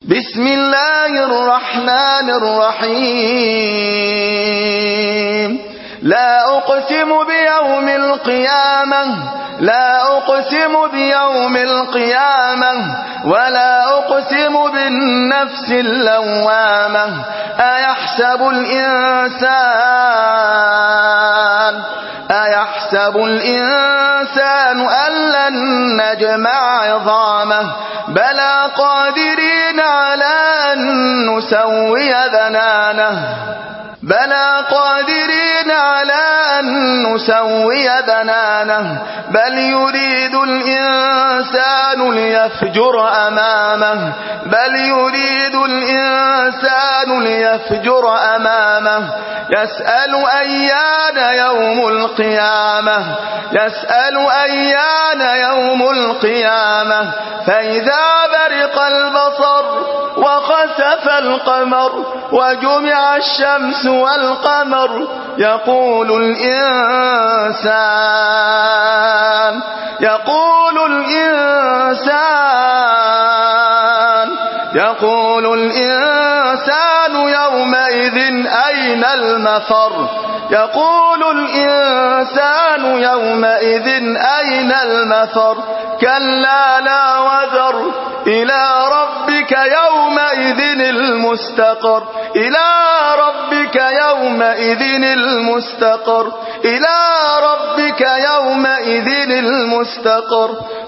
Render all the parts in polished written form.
بسم الله الرحمن الرحيم لا أقسم بيوم القيامة ولا أقسم بالنفس اللوامة أيحسب الإنسان أن لن نجمع عظامه بلى قادرين على أن نسوي بنانه بل يريد الإنسان ليفجر أمامه يسأل أيان يوم القيامة فإذا برق البصر وخسف القمر وجمع الشمس والقمر يقول الإنسان يومئذ أين المفر كلا لا وزر إلى ربك يومئذ المستقر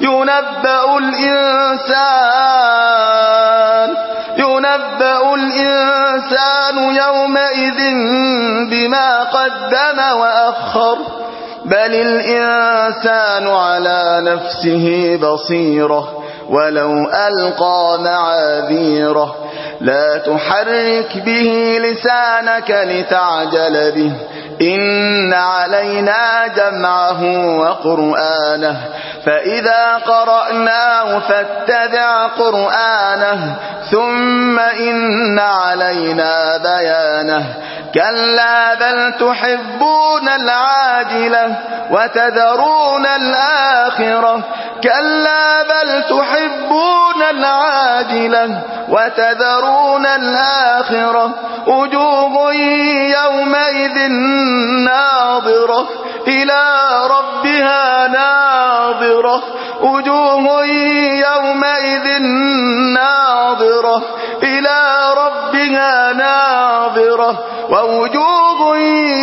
ينبأ الإنسان يومئذ بما قدم وأخر بل الإنسان على نفسه بصيرة ولو ألقى معاذيره لا تحرك به لسانك لتعجل به إن علينا جمعه وقرآنه فإذا قرأناه فاتبع قرآنه ثم إن علينا بيانه كلا بل تحبون العاجلة وتذرون الآخرة وجوه يومئذ ناظرة إلى ربها ناظرة ووجوه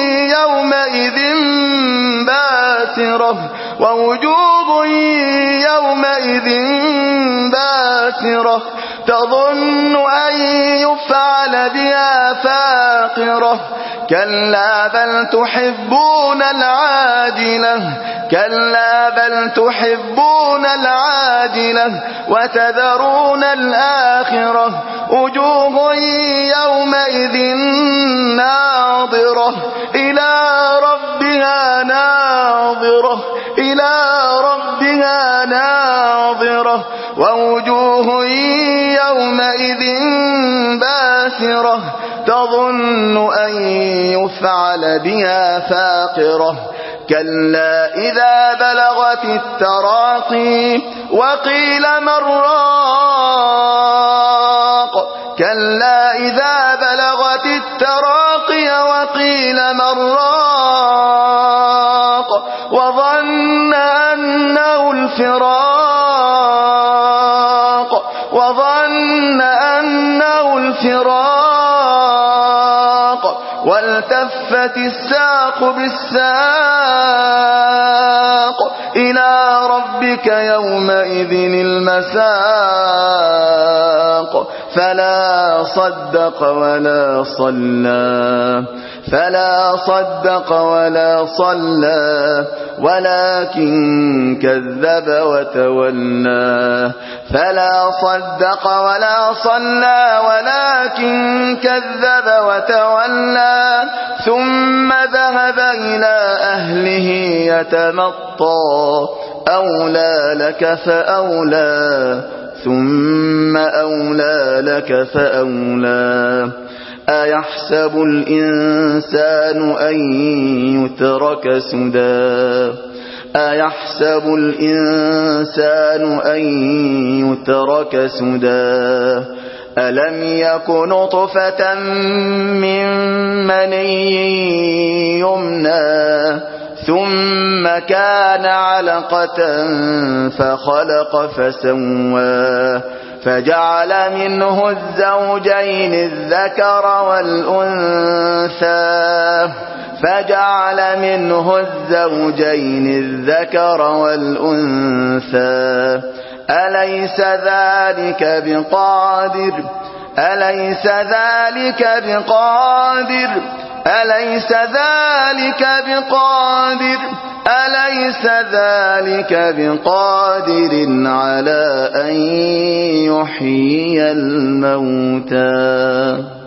يومئذ باسرة تظن أن يفعل بها فاقرة كلا بل تحبون العاجلة وتذرون الآخرة وجوه يومئذ ناظرة إلى ربها ناظرة ووجوه يومئذ باسرة تظن أن يفعل بها فاقرة كلا إذا بلغت التراقي وقيل من راق وظن أنه الفراق والتفت الساق بالساق إلى ربك يومئذ المساق فلا صدق ولا صلى ولكن كذب وتولى ثم ذهب إلى أهله يتمطى أولى لك فأولى أيحسب الإنسان أن يترك سدى أيحسب الإنسان أن يترك سدى ألم يك نطفة من مني يمنى ثم كان علقة فخلق فسوى فجعل منه الزوجين الذكر والأنثى أليس ذلك بقادر على أن يحيي الموتى.